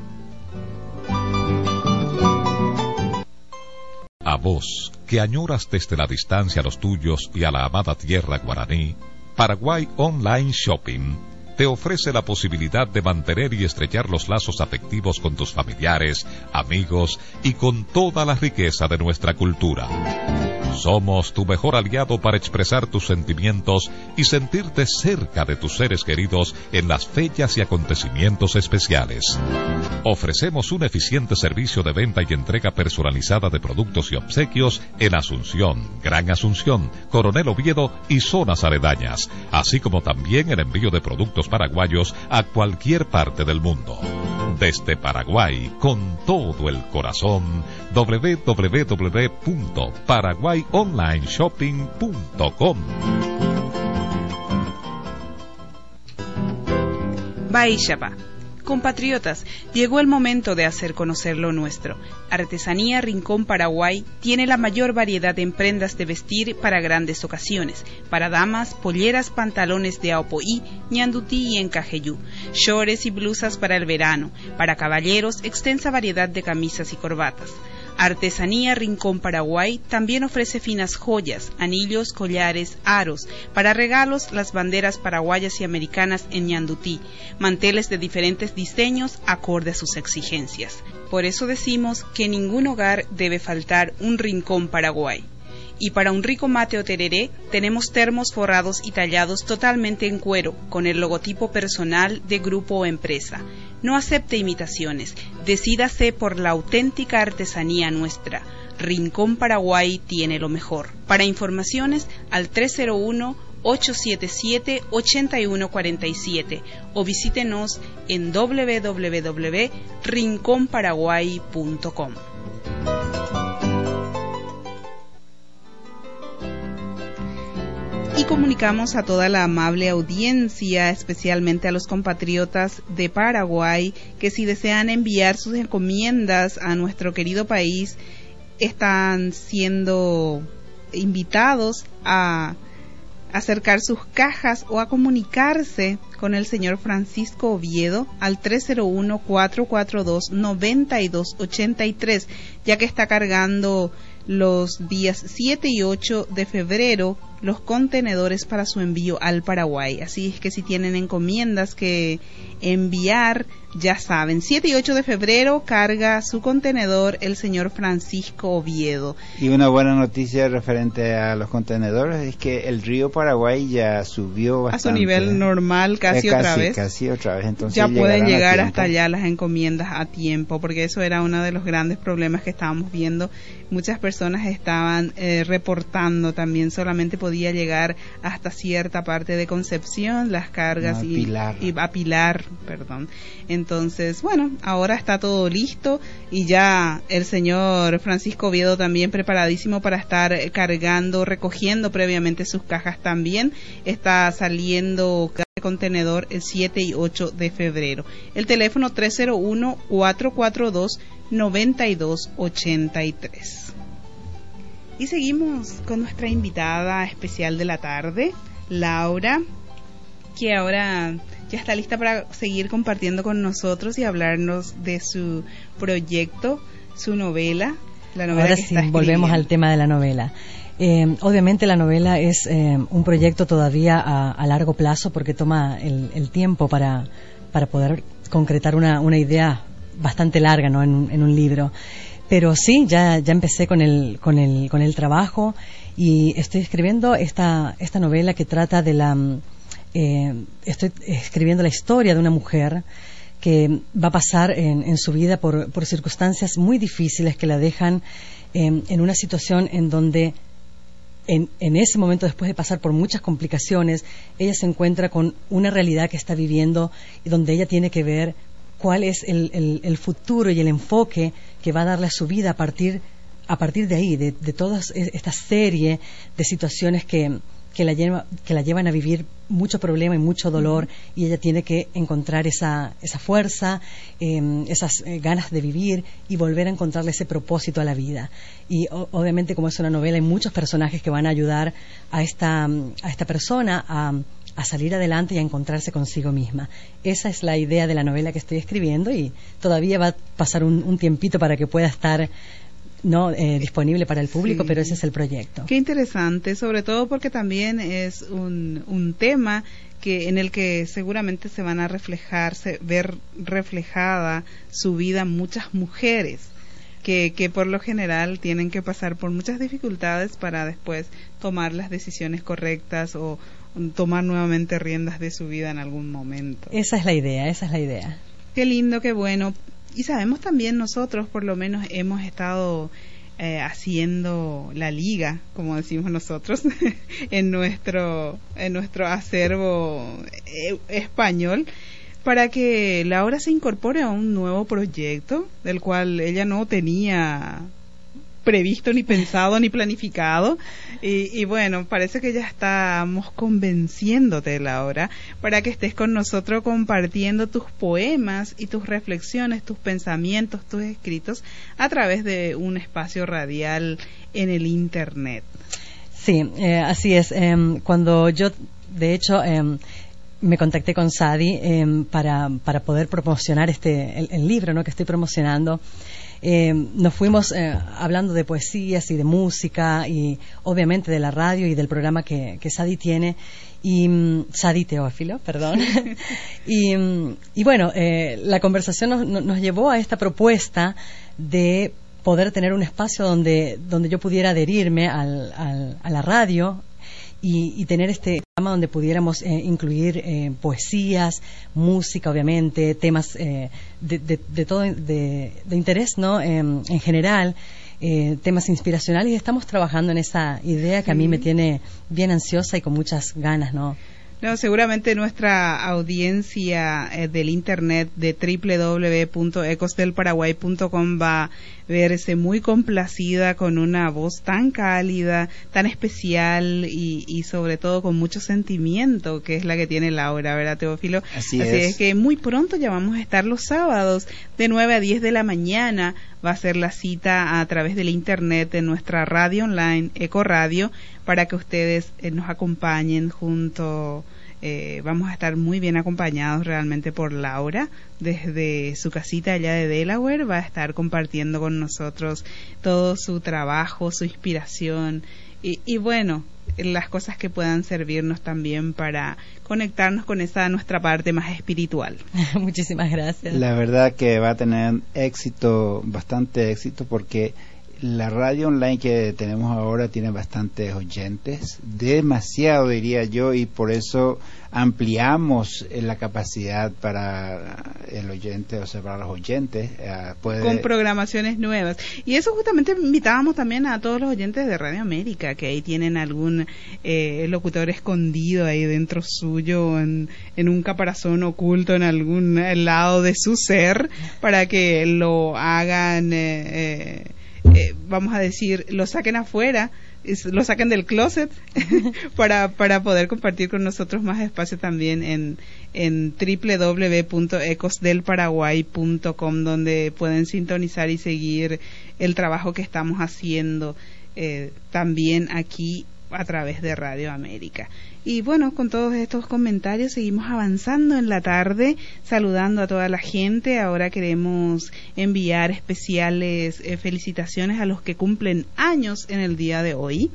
A vos, que añoras desde la distancia a los tuyos y a la amada tierra guaraní, Paraguay Online Shopping te ofrece la posibilidad de mantener y estrechar los lazos afectivos con tus familiares, amigos y con toda la riqueza de nuestra cultura. Somos tu mejor aliado para expresar tus sentimientos y sentirte cerca de tus seres queridos en las fechas y acontecimientos especiales. Ofrecemos un eficiente servicio de venta y entrega personalizada de productos y obsequios en Asunción, Gran Asunción, Coronel Oviedo y zonas aledañas, así como también el envío de productos paraguayos a cualquier parte del mundo. Desde Paraguay, con todo el corazón, doble u doble u doble u punto paraguay online shopping punto com.
Baixapa. Compatriotas, llegó el momento de hacer conocer lo nuestro. Artesanía Rincón Paraguay tiene la mayor variedad en prendas de vestir para grandes ocasiones, para damas, polleras, pantalones de aopoí, ñandutí y encajeyú, shorts y blusas para el verano, para caballeros, extensa variedad de camisas y corbatas. Artesanía Rincón Paraguay también ofrece finas joyas, anillos, collares, aros, para regalos las banderas paraguayas y americanas en ñandutí, manteles de diferentes diseños acorde a sus exigencias. Por eso decimos que en ningún hogar debe faltar un Rincón Paraguay. Y para un rico mate o tereré, tenemos termos forrados y tallados totalmente en cuero, con el logotipo personal de grupo o empresa. No acepte imitaciones, decídase por la auténtica artesanía nuestra. Rincón Paraguay tiene lo mejor. Para informaciones, al tres cero uno, ocho siete siete, ocho uno cuatro siete o visítenos en doble u doble u doble u punto rincón paraguay punto com. Y comunicamos a toda la amable audiencia, especialmente a los compatriotas de Paraguay, que si desean enviar sus encomiendas a nuestro querido país, están siendo invitados a acercar sus cajas o a comunicarse con el señor Francisco Oviedo al tres cero uno, cuatro cuatro dos, nueve dos ocho tres, ya que está cargando los días siete y ocho de febrero los contenedores para su envío al Paraguay. Así es que si tienen encomiendas que enviar, ya saben, siete y ocho de febrero carga su contenedor el señor Francisco Oviedo.
Y una buena noticia referente a los contenedores es que el río Paraguay ya subió bastante.
A su nivel normal, casi,
eh, casi
otra vez.
Casi otra vez. Entonces
ya pueden llegar
a
hasta allá las encomiendas a tiempo, porque eso era uno de los grandes problemas que estábamos viendo. Muchas personas estaban eh, reportando también, solamente podía llegar hasta cierta parte de Concepción, las cargas,
no,
y,
Pilar.
y a Pilar, perdón. Entonces, bueno, ahora está todo listo y ya el señor Francisco Oviedo también preparadísimo para estar cargando, recogiendo previamente sus cajas también. Está saliendo cada contenedor el siete y ocho de febrero. El teléfono tres cero uno, cuatro cuatro dos, nueve dos ocho tres. Y seguimos con nuestra invitada especial de la tarde, Laura, que ahora ya está lista para seguir compartiendo con nosotros y hablarnos de su proyecto, su novela, la novela
ahora
que
sí,
está
volvemos al tema de la novela. Eh, obviamente la novela es eh, un proyecto todavía a, a largo plazo, porque toma el, el tiempo para, para poder concretar una, una idea bastante larga, ¿no?, en, en un libro. Pero sí, ya, ya empecé con el, con el, con el trabajo y estoy escribiendo esta, esta novela que trata de la, eh, estoy escribiendo la historia de una mujer que va a pasar en, en su vida por, por circunstancias muy difíciles que la dejan eh, en una situación en donde en, en ese momento, después de pasar por muchas complicaciones, ella se encuentra con una realidad que está viviendo y donde ella tiene que ver cuál es el, el, el futuro y el enfoque que va a darle a su vida a partir, a partir de ahí, de, de toda esta serie de situaciones que, que, la lleva, que la llevan a vivir mucho problema y mucho dolor, y ella tiene que encontrar esa, esa fuerza, eh, esas eh, ganas de vivir y volver a encontrarle ese propósito a la vida. Y o, obviamente, como es una novela, hay muchos personajes que van a ayudar a esta, a esta persona a a salir adelante y a encontrarse consigo misma. Esa es la idea de la novela que estoy escribiendo, y todavía va a pasar un, un tiempito para que pueda estar no eh, disponible para el público, sí, pero ese es el proyecto.
Qué interesante, sobre todo porque también es un, un tema que en el que seguramente se van a reflejarse, ver reflejada su vida muchas mujeres. Que, que por lo general tienen que pasar por muchas dificultades para después tomar las decisiones correctas o tomar nuevamente riendas de su vida en algún momento.
Esa es la idea, esa es la idea.
Qué lindo, qué bueno. Y sabemos también, nosotros por lo menos hemos estado eh, haciendo la liga, como decimos nosotros, en nuestro en nuestro acervo eh, español, para que Laura se incorpore a un nuevo proyecto del cual ella no tenía previsto, ni pensado, ni planificado. Y, y bueno, parece que ya estamos convenciéndote, Laura, para que estés con nosotros compartiendo tus poemas y tus reflexiones, tus pensamientos, tus escritos a través de un espacio radial en el Internet.
Sí, eh, así es. Eh, cuando yo, de hecho, eh, me contacté con Sadi eh, para, para poder promocionar este el, el libro, ¿no?, que estoy promocionando. Eh, nos fuimos eh, hablando de poesías y de música y obviamente de la radio y del programa que, que Sadi tiene, y um, Sadi Teófilo, perdón. y, um, y bueno, eh, la conversación nos, nos llevó a esta propuesta de poder tener un espacio donde, donde yo pudiera adherirme al, al, a la radio y, y tener este programa donde pudiéramos eh, incluir eh, poesías, música, obviamente, temas eh, de, de, de todo de, de interés, ¿no? Eh, en general, eh, temas inspiracionales, y estamos trabajando en esa idea que sí. a mí me tiene bien ansiosa y con muchas ganas, ¿no?
No, seguramente nuestra audiencia eh, del internet de doble u doble u doble u punto ecos del paraguay punto com va a verse muy complacida con una voz tan cálida, tan especial y, y sobre todo con mucho sentimiento, que es la que tiene Laura, ¿verdad, Teófilo?
Así,
Así
es.
es que muy pronto ya vamos a estar los sábados de nueve a diez de la mañana. Va a ser la cita a través del internet de nuestra radio online, Eco Radio, para que ustedes eh, nos acompañen junto. Eh, vamos a estar muy bien acompañados realmente por Laura desde su casita allá de Delaware. Va a estar compartiendo con nosotros todo su trabajo, su inspiración y, y bueno, las cosas que puedan servirnos también para conectarnos con esa nuestra parte más espiritual.
Muchísimas gracias.
La verdad que va a tener éxito, bastante éxito, porque la radio online que tenemos ahora tiene bastantes oyentes, demasiado diría yo, y por eso ampliamos la capacidad para el oyente, o sea, para los oyentes. Eh, puede...
Con programaciones nuevas. Y eso justamente invitábamos también a todos los oyentes de Radio América, que ahí tienen algún eh, locutor escondido ahí dentro suyo, en, en un caparazón oculto en algún lado de su ser, para que lo hagan... Eh, eh, Eh, vamos a decir, lo saquen afuera, lo saquen del closet para para poder compartir con nosotros más espacio también en en doble u doble u doble u punto ecos del paraguay punto com, donde pueden sintonizar y seguir el trabajo que estamos haciendo eh, también aquí a través de Radio América. Y bueno, con todos estos comentarios seguimos avanzando en la tarde, saludando a toda la gente. Ahora queremos enviar especiales eh, felicitaciones a los que cumplen años en el día de hoy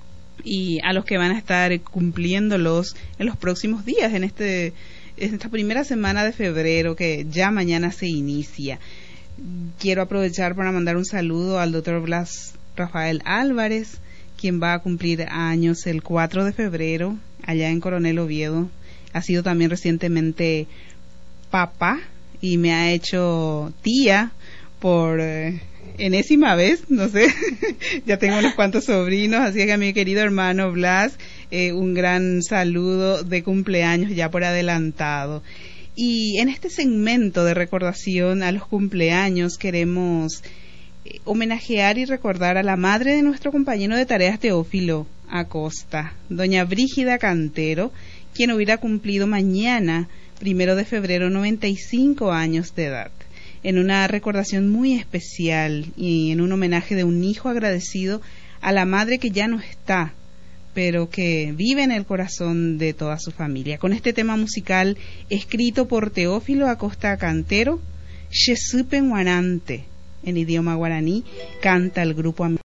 y a los que van a estar cumpliéndolos en los próximos días, en este en esta primera semana de febrero que ya mañana se inicia. Quiero aprovechar para mandar un saludo al doctor Blas Rafael Álvarez, quien va a cumplir años el cuatro de febrero, allá en Coronel Oviedo. Ha sido también recientemente papá y me ha hecho tía por eh, enésima vez, no sé, ya tengo unos cuantos sobrinos, así que a mi querido hermano Blas, eh, un gran saludo de cumpleaños ya por adelantado. Y en este segmento de recordación a los cumpleaños queremos homenajear y recordar a la madre de nuestro compañero de tareas Teófilo Acosta, doña Brígida Cantero, quien hubiera cumplido mañana, primero de febrero, noventa y cinco años de edad. En una recordación muy especial y en un homenaje de un hijo agradecido a la madre que ya no está, pero que vive en el corazón de toda su familia. Con este tema musical escrito por Teófilo Acosta Cantero, Chesupen Guanante, en idioma guaraní, canta el grupo Am-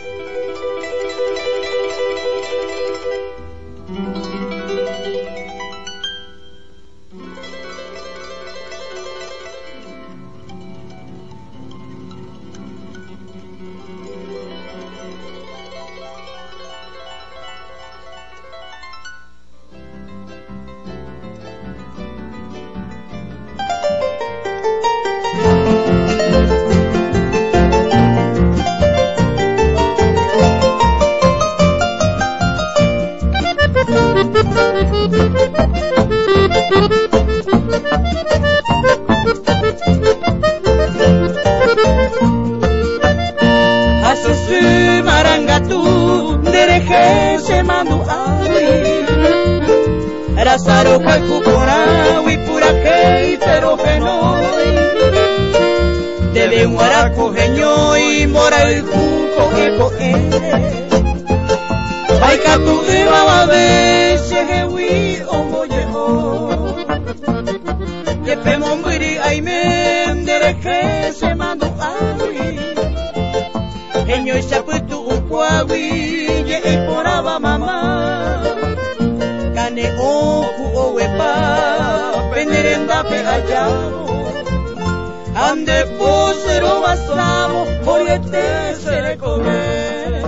Asusu marangatu dereje se mando ali Rasaro kakukura wipura kei pero genoi Dele un araco geñoi mora el cuco eco ere Baikatu ibaba ve sehewi omoyeho Yepe mombiri aimen dereje se mando ali Eño y saputu ukwawi ye iporaba mama Kane oku owepa penerenda pe ayaro Ande posero basamo Oriete se le comer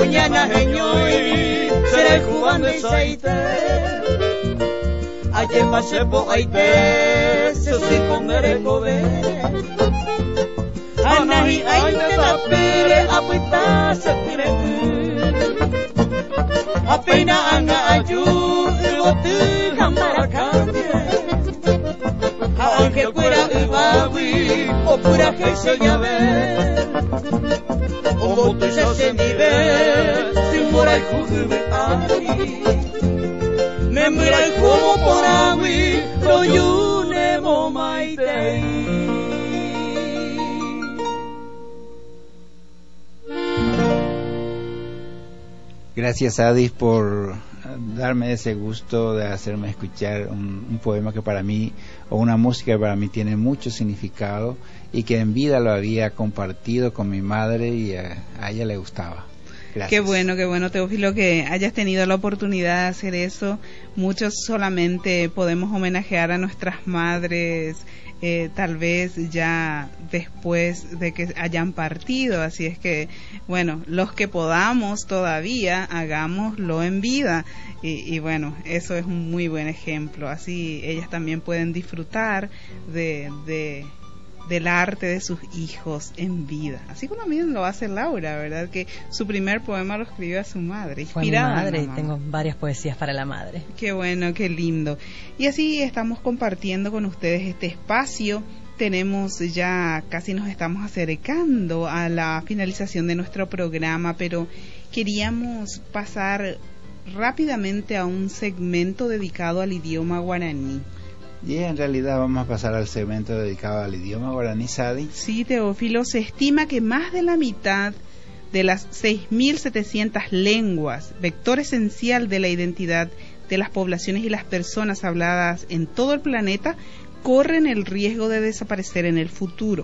puñana heñoi seré jugando y saite ayer pasé po aite se si comeré cobe anahi aite tapire apita se tire apena anga aju iwotu kamara kandie aunque fuera ibawi o pura que se llave o tu se nive sin mora y jugume aquí me mira y jugo por agui lo yune momaitei.
Gracias, Adis, por darme ese gusto de hacerme escuchar un, un poema que para mí, o una música que para mí tiene mucho significado y que en vida lo había compartido con mi madre y a, a ella le gustaba. Gracias.
Qué bueno, qué bueno, Teófilo, que hayas tenido la oportunidad de hacer eso. Muchos solamente podemos homenajear a nuestras madres, eh, tal vez ya después de que hayan partido, así es que, bueno, los que podamos todavía, hagámoslo en vida, y, y bueno, eso es un muy buen ejemplo, así ellas también pueden disfrutar de... de del arte de sus hijos en vida, así como también lo hace Laura, ¿verdad? Que su primer poema lo escribió a su madre, inspirada.
Fue mi madre, y tengo varias poesías para la madre.
Qué bueno, qué lindo. Y así estamos compartiendo con ustedes este espacio. Tenemos ya, casi nos estamos acercando a la finalización de nuestro programa, pero queríamos pasar rápidamente a un segmento dedicado al idioma guaraní.
Y en realidad vamos a pasar al segmento dedicado al idioma guaraní, Sadi.
Sí, Teófilo, se estima que más de la mitad de las seis mil setecientas lenguas, vector esencial de la identidad de las poblaciones y las personas habladas en todo el planeta, corren el riesgo de desaparecer en el futuro.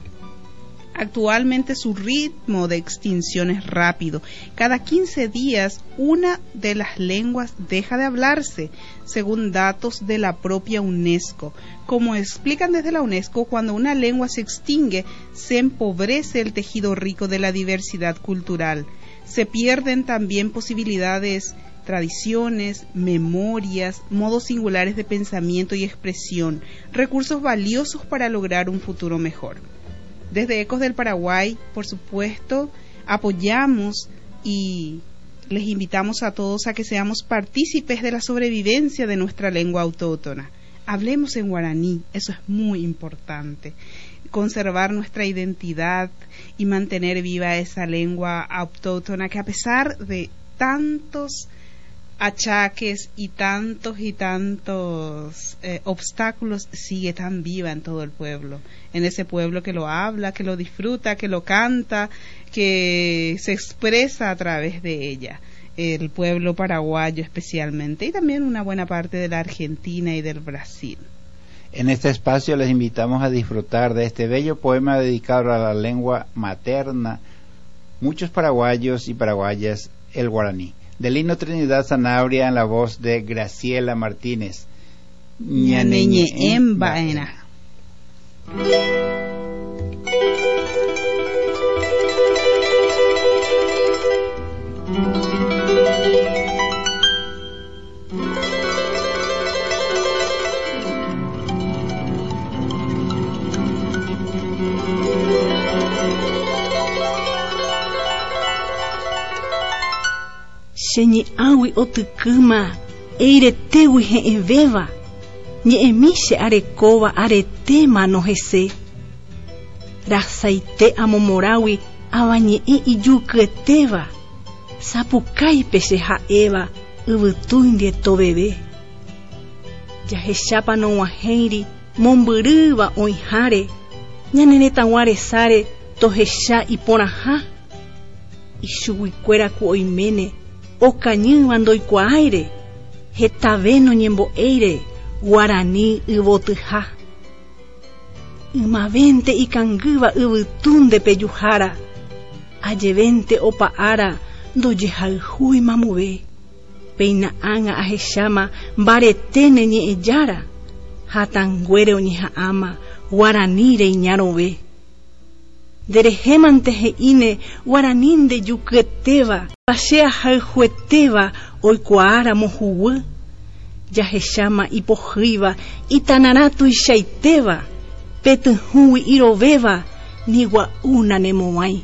Actualmente su ritmo de extinción es rápido. Cada quince días una de las lenguas deja de hablarse, según datos de la propia UNESCO. Como explican desde la UNESCO, cuando una lengua se extingue, se empobrece el tejido rico de la diversidad cultural. Se pierden también posibilidades, tradiciones, memorias, modos singulares de pensamiento y expresión, recursos valiosos para lograr un futuro mejor. Desde Ecos del Paraguay, por supuesto, apoyamos y les invitamos a todos a que seamos partícipes de la sobrevivencia de nuestra lengua autóctona. Hablemos en guaraní, eso es muy importante. Conservar nuestra identidad y mantener viva esa lengua autóctona que, a pesar de tantos achaques y tantos y tantos eh, obstáculos, sigue tan viva en todo el pueblo, en ese pueblo que lo habla, que lo disfruta, que lo canta, que se expresa a través de ella, el pueblo paraguayo especialmente, y también una buena parte de la Argentina y del Brasil.
En este espacio les invitamos a disfrutar de este bello poema dedicado a la lengua materna, muchos paraguayos y paraguayas, el guaraní, de Lino Trinidad Sanabria, en la voz de Graciela Martínez.
Ñaneñe en Baena.
Xeñi awi otykýma eiretegui he'ẽvéva ñe'ẽmíche arekóva aretéma nohese rasaite amomorágui avañe'ẽ ijukyetéva sapukáipe che ha'éva yvytúindie toveve jahechápa nog̃uahẽiri mombyrýva oĩháre ñaneretãguaresáre tohecha iporãha ichuguikuéraku oiméne okañýva ndoikuaáire hetave noñembo'éire guarani yvotyha ymavénte ikangýva yvytúnde pejuhára ajevénte opa'ára ndojehayhúi mamove peina'ãnga ahecháma mbareténe ñe'ẽjára ha tanguére oñeha'ãma guaraníre iñarove derejemantejeine guaranín de yuqueteva, pasea jaljueteva, oikuaara mojuwe, yahechama ipojiva, itanarato ishaiteva, petehui iroveva, nigua una nemoai.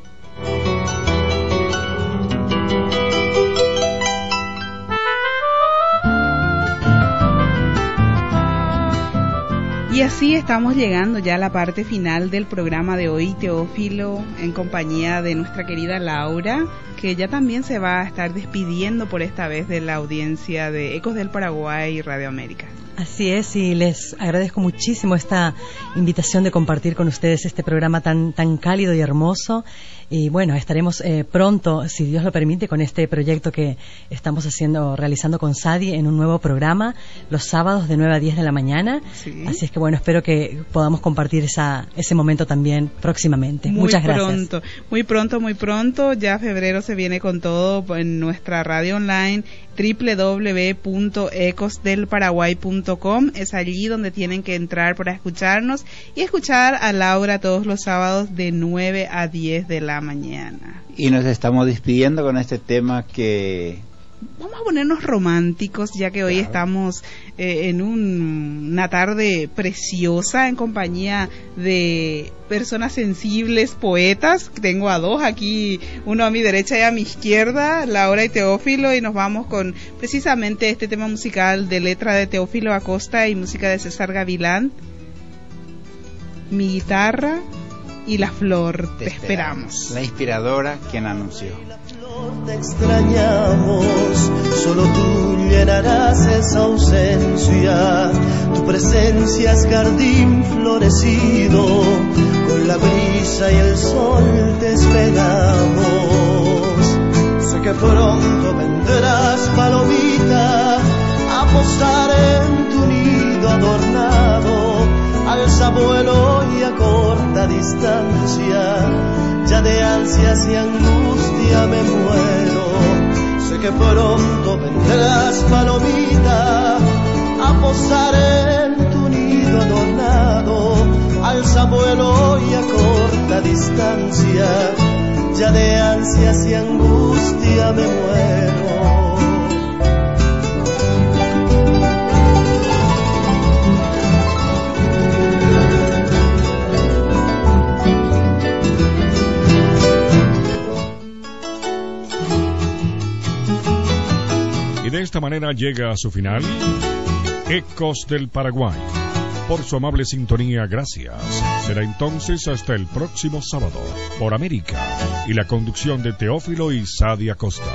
Y así estamos llegando ya a la parte final del programa de hoy, Teófilo, en compañía de nuestra querida Laura, que ya también se va a estar despidiendo por esta vez de la audiencia de Ecos del Paraguay y Radio América.
Así es, y les agradezco muchísimo esta invitación de compartir con ustedes este programa tan, tan cálido y hermoso. Y bueno, estaremos eh, pronto, si Dios lo permite, con este proyecto que estamos haciendo, realizando con Sadi en un nuevo programa, los sábados de nueve a diez de la mañana. Sí. Así es que bueno, espero que podamos compartir esa, ese momento también próximamente.
Muy
Muchas gracias.
Pronto, muy pronto, muy pronto. Ya febrero se viene con todo en nuestra radio online doble u doble u doble u punto ecos del paraguay punto com. Es allí donde tienen que entrar para escucharnos y escuchar a Laura todos los sábados de nueve a diez de la mañana.
Y nos estamos despidiendo con este tema que...
Vamos a ponernos románticos, ya que hoy claro. estamos eh, en un, una tarde preciosa en compañía de personas sensibles, poetas. Tengo a dos aquí, uno a mi derecha y a mi izquierda, Laura y Teófilo, y nos vamos con precisamente este tema musical de letra de Teófilo Acosta y música de César Gavilán. Mi guitarra y la flor, te, te esperamos. esperamos.
La inspiradora quien anunció.
Te extrañamos, solo tú llenarás esa ausencia. Tu presencia es jardín florecido, con la brisa y el sol te esperamos. Sé que pronto vendrás, palomita, a posar en tu nido adornado, alza vuelo y a corta distancia, ya de ansias y angustia me muero. Sé que pronto vendrás, palomita, a posar en tu nido adornado, alza vuelo y a corta distancia, ya de ansias y angustia me muero.
De esta manera llega a su final Ecos del Paraguay. Por su amable sintonía, gracias. Será entonces hasta el próximo sábado por América y la conducción de Teófilo y Sadi Acosta.